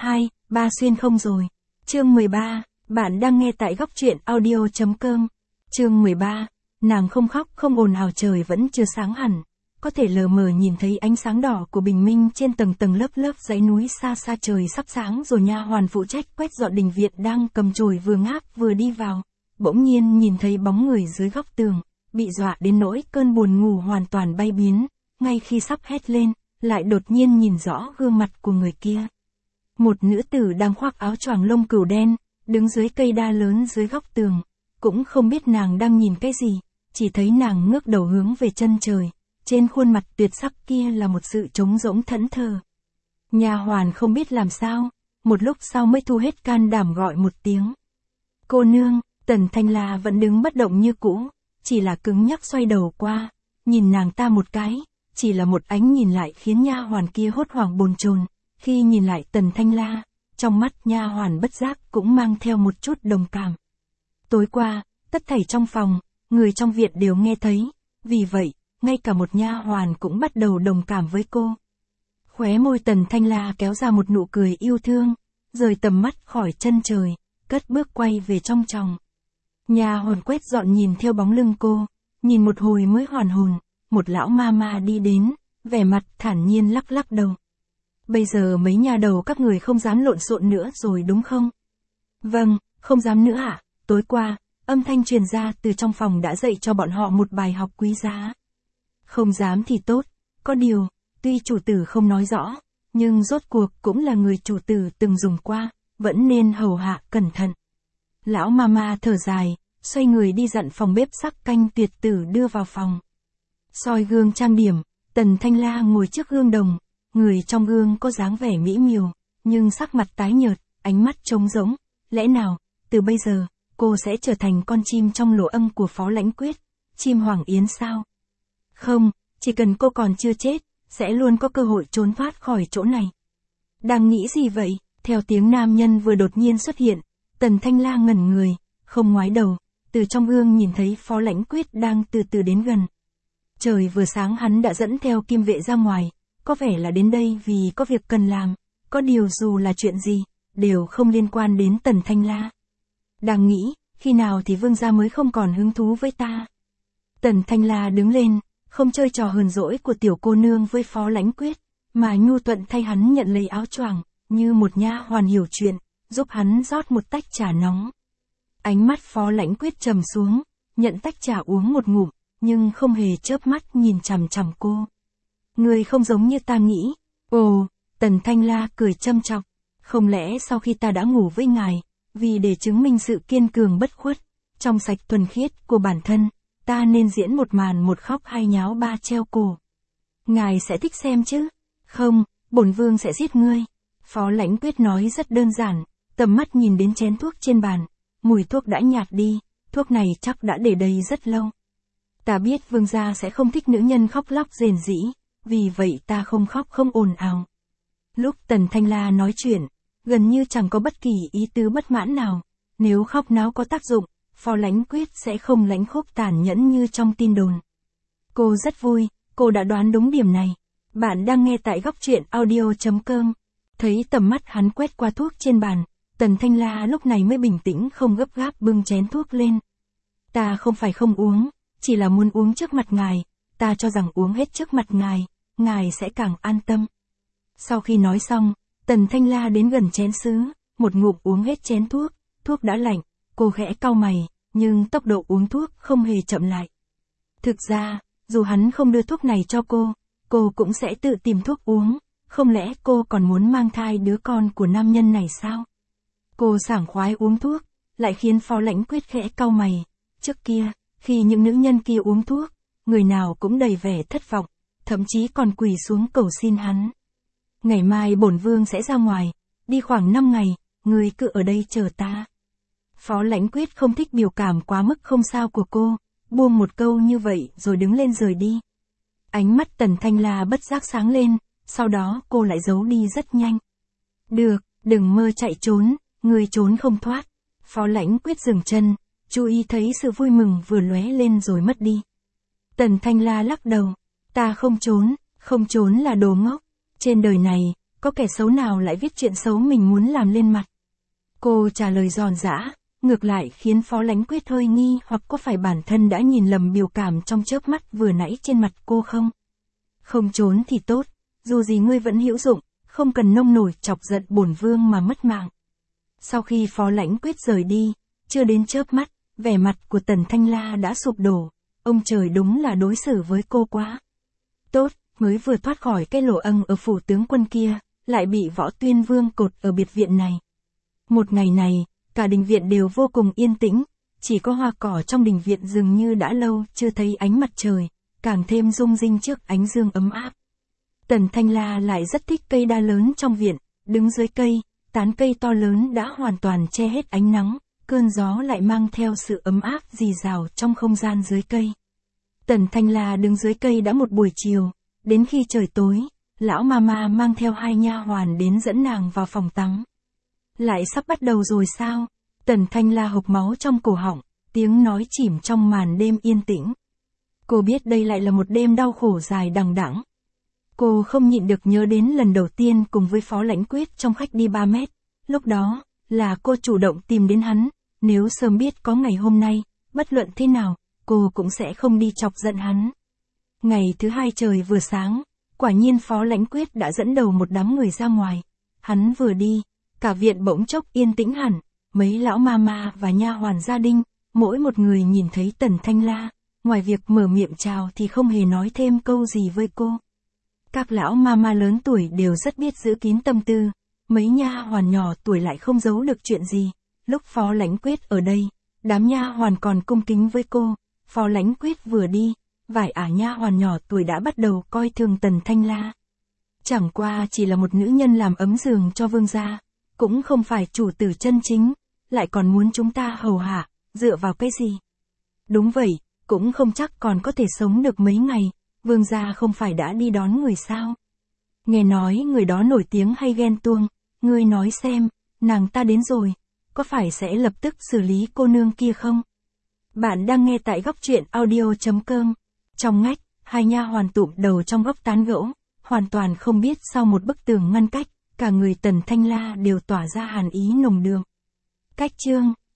2, ba xuyên không rồi. Chương 13, bạn đang nghe tại góc truyện audio.com. Chương 13, nàng không khóc không ồn ào, trời vẫn chưa sáng hẳn. Có thể lờ mờ nhìn thấy ánh sáng đỏ của bình minh trên tầng tầng lớp lớp dãy núi xa xa, trời sắp sáng rồi. Nha hoàn phụ trách quét dọn đình viện đang cầm chổi vừa ngáp vừa đi vào. Bỗng nhiên nhìn thấy bóng người dưới góc tường, bị dọa đến nỗi cơn buồn ngủ hoàn toàn bay biến. Ngay khi sắp hét lên, lại đột nhiên nhìn rõ gương mặt của người kia. Một nữ tử đang khoác áo choàng lông cừu đen, đứng dưới cây đa lớn dưới góc tường. Cũng không biết nàng đang nhìn cái gì, chỉ thấy nàng ngước đầu hướng về chân trời. Trên khuôn mặt tuyệt sắc kia là một sự trống rỗng thẫn thờ. Nha hoàn không biết làm sao, một lúc sau mới thu hết can đảm gọi một tiếng. Cô nương. Tần Thanh La vẫn đứng bất động như cũ, chỉ là cứng nhắc xoay đầu qua, nhìn nàng ta một cái, chỉ là một ánh nhìn lại khiến nha hoàn kia hốt hoảng bồn chồn. Khi nhìn lại Tần Thanh La, trong mắt nha hoàn bất giác cũng mang theo một chút đồng cảm. Tối qua, tất thảy trong phòng, người trong viện đều nghe thấy, vì vậy, ngay cả một nha hoàn cũng bắt đầu đồng cảm với cô. Khóe môi Tần Thanh La kéo ra một nụ cười yêu thương, rời tầm mắt khỏi chân trời, cất bước quay về trong phòng. Nha hoàn quét dọn nhìn theo bóng lưng cô, nhìn một hồi mới hoàn hồn, một lão ma ma đi đến, vẻ mặt thản nhiên lắc lắc đầu. Bây giờ mấy nhà đầu các người không dám lộn xộn nữa rồi đúng không? Vâng, không dám nữa ạ. Tối qua, âm thanh truyền ra từ trong phòng đã dạy cho bọn họ một bài học quý giá. Không dám thì tốt, có điều, tuy chủ tử không nói rõ, nhưng rốt cuộc cũng là người chủ tử từng dùng qua, vẫn nên hầu hạ cẩn thận. Lão mama thở dài, xoay người đi dặn phòng bếp sắc canh tuyệt tử đưa vào phòng. Soi gương trang điểm, Tần Thanh La ngồi trước gương đồng, người trong gương có dáng vẻ mỹ miều, nhưng sắc mặt tái nhợt, ánh mắt trống rỗng. Lẽ nào, từ bây giờ, cô sẽ trở thành con chim trong lỗ âm của Phó Lãnh Quyết, chim Hoàng Yến sao? Không, chỉ cần cô còn chưa chết, sẽ luôn có cơ hội trốn thoát khỏi chỗ này. Đang nghĩ gì vậy? Theo tiếng nam nhân vừa đột nhiên xuất hiện, Tần Thanh La ngẩn người, không ngoái đầu, từ trong gương nhìn thấy Phó Lãnh Quyết đang từ từ đến gần. Trời vừa sáng hắn đã dẫn theo Kim Vệ ra ngoài, có vẻ là đến đây vì có việc cần làm, có điều dù là chuyện gì, đều không liên quan đến Tần Thanh La. Đang nghĩ, khi nào thì vương gia mới không còn hứng thú với ta. Tần Thanh La đứng lên, không chơi trò hờn dỗi của tiểu cô nương với Phó Lãnh Quyết, mà nhu thuận thay hắn nhận lấy áo choàng, như một nha hoàn hiểu chuyện, giúp hắn rót một tách trà nóng. Ánh mắt Phó Lãnh Quyết trầm xuống, nhận tách trà uống một ngụm, nhưng không hề chớp mắt nhìn chằm chằm cô. Người không giống như ta nghĩ. Ồ, Tần Thanh La cười châm chọc. Không lẽ sau khi ta đã ngủ với ngài, vì để chứng minh sự kiên cường bất khuất, trong sạch thuần khiết của bản thân, ta nên diễn một màn một khóc hai nháo ba treo cổ. Ngài sẽ thích xem chứ? Không, bổn vương sẽ giết ngươi. Phó Lãnh Quyết nói rất đơn giản, tầm mắt nhìn đến chén thuốc trên bàn, mùi thuốc đã nhạt đi, thuốc này chắc đã để đây rất lâu. Ta biết vương gia sẽ không thích nữ nhân khóc lóc rền rĩ, vì vậy ta không khóc không ồn ào. Lúc Tần Thanh La nói chuyện, gần như chẳng có bất kỳ ý tứ bất mãn nào, nếu khóc náo có tác dụng, Phó Lãnh Quyết sẽ không lãnh khốc tàn nhẫn như trong tin đồn. Cô rất vui, cô đã đoán đúng điểm này. Bạn đang nghe tại góc truyện audio.com. Thấy tầm mắt hắn quét qua thuốc trên bàn, Tần Thanh La lúc này mới bình tĩnh không gấp gáp bưng chén thuốc lên. Ta không phải không uống, chỉ là muốn uống trước mặt ngài, ta cho rằng uống hết trước mặt ngài sẽ càng an tâm. Sau khi nói xong, Tần Thanh La đến gần chén sứ, một ngụm uống hết chén thuốc, thuốc đã lạnh, cô khẽ cau mày, nhưng tốc độ uống thuốc không hề chậm lại. Thực ra, dù hắn không đưa thuốc này cho cô cũng sẽ tự tìm thuốc uống, không lẽ cô còn muốn mang thai đứa con của nam nhân này sao? Cô sảng khoái uống thuốc, lại khiến Phó Lãnh Quyết khẽ cau mày. Trước kia, khi những nữ nhân kia uống thuốc, người nào cũng đầy vẻ thất vọng, thậm chí còn quỳ xuống cầu xin hắn. Ngày mai bổn vương sẽ ra ngoài, đi khoảng 5 ngày, ngươi cứ ở đây chờ ta. Phó Lãnh Quyết không thích biểu cảm quá mức không sao của cô, buông một câu như vậy rồi đứng lên rời đi. Ánh mắt Tần Thanh La bất giác sáng lên, sau đó cô lại giấu đi rất nhanh. Được, đừng mơ chạy trốn, ngươi trốn không thoát. Phó Lãnh Quyết dừng chân, chú ý thấy sự vui mừng vừa lóe lên rồi mất đi. Tần Thanh La lắc đầu, ta không trốn là đồ ngốc. Trên đời này, Có kẻ xấu nào lại viết chuyện xấu mình muốn làm lên mặt? Cô trả lời giòn giã, ngược lại khiến Phó Lãnh Quyết hơi nghi hoặc có phải bản thân đã nhìn lầm biểu cảm trong chớp mắt vừa nãy trên mặt cô không? Không trốn thì tốt, dù gì ngươi vẫn hữu dụng, không cần nông nổi chọc giận bổn vương mà mất mạng. Sau khi Phó Lãnh Quyết rời đi, chưa đến chớp mắt, vẻ mặt của Tần Thanh La đã sụp đổ, ông trời đúng là đối xử với cô quá tốt, mới vừa thoát khỏi cái lỗ ân ở phủ tướng quân kia, lại bị Võ Tuyên Vương cột ở biệt viện này. Một ngày này, cả đình viện đều vô cùng yên tĩnh, chỉ có hoa cỏ trong đình viện dường như đã lâu chưa thấy ánh mặt trời, càng thêm rung rinh trước ánh dương ấm áp. Tần Thanh La lại rất thích cây đa lớn trong viện, đứng dưới cây, tán cây to lớn đã hoàn toàn che hết ánh nắng, cơn gió lại mang theo sự ấm áp rì rào trong không gian dưới cây. Tần Thanh La đứng dưới cây đã một buổi chiều, đến khi trời tối, lão mama mang theo 2 nha hoàn đến dẫn nàng vào phòng tắm. Lại sắp bắt đầu rồi sao? Tần Thanh La hộc máu trong cổ họng, tiếng nói chìm trong màn đêm yên tĩnh. Cô biết đây lại là một đêm đau khổ dài đằng đẵng. Cô không nhịn được nhớ đến lần đầu tiên cùng với Phó Lãnh Quyết trong khách đi 3 mét. Lúc đó, là cô chủ động tìm đến hắn, nếu sớm biết có ngày hôm nay, bất luận thế nào, cô cũng sẽ không đi chọc giận hắn. Ngày thứ 2 trời vừa sáng, quả nhiên Phó Lãnh Quyết đã dẫn đầu một đám người ra ngoài. Hắn vừa đi, cả viện bỗng chốc yên tĩnh hẳn, mấy lão mama và nha hoàn gia đình, mỗi một người nhìn thấy Tần Thanh La, ngoài việc mở miệng chào thì không hề nói thêm câu gì với cô. Các lão mama lớn tuổi đều rất biết giữ kín tâm tư, mấy nha hoàn nhỏ tuổi lại không giấu được chuyện gì. Lúc Phó Lãnh Quyết ở đây, đám nha hoàn còn cung kính với cô, Phó Lãnh Quyết vừa đi, vài nha hoàn nhỏ tuổi đã bắt đầu coi thường Tần Thanh La. Chẳng qua chỉ là một nữ nhân làm ấm giường cho vương gia, cũng không phải chủ tử chân chính, lại còn muốn chúng ta hầu hạ, dựa vào cái gì? Đúng vậy, cũng không chắc còn có thể sống được mấy ngày, vương gia không phải đã đi đón người sao? Nghe nói người đó nổi tiếng hay ghen tuông, ngươi nói xem, nàng ta đến rồi, có phải sẽ lập tức xử lý cô nương kia không? Bạn đang nghe tại góc truyện audio.com. Trong ngách, 2 nha hoàn tụm đầu trong góc tán gẫu, hoàn toàn không biết sau một bức tường ngăn cách, cả người Tần Thanh La đều tỏa ra hàn ý nồng đượm. Cách chương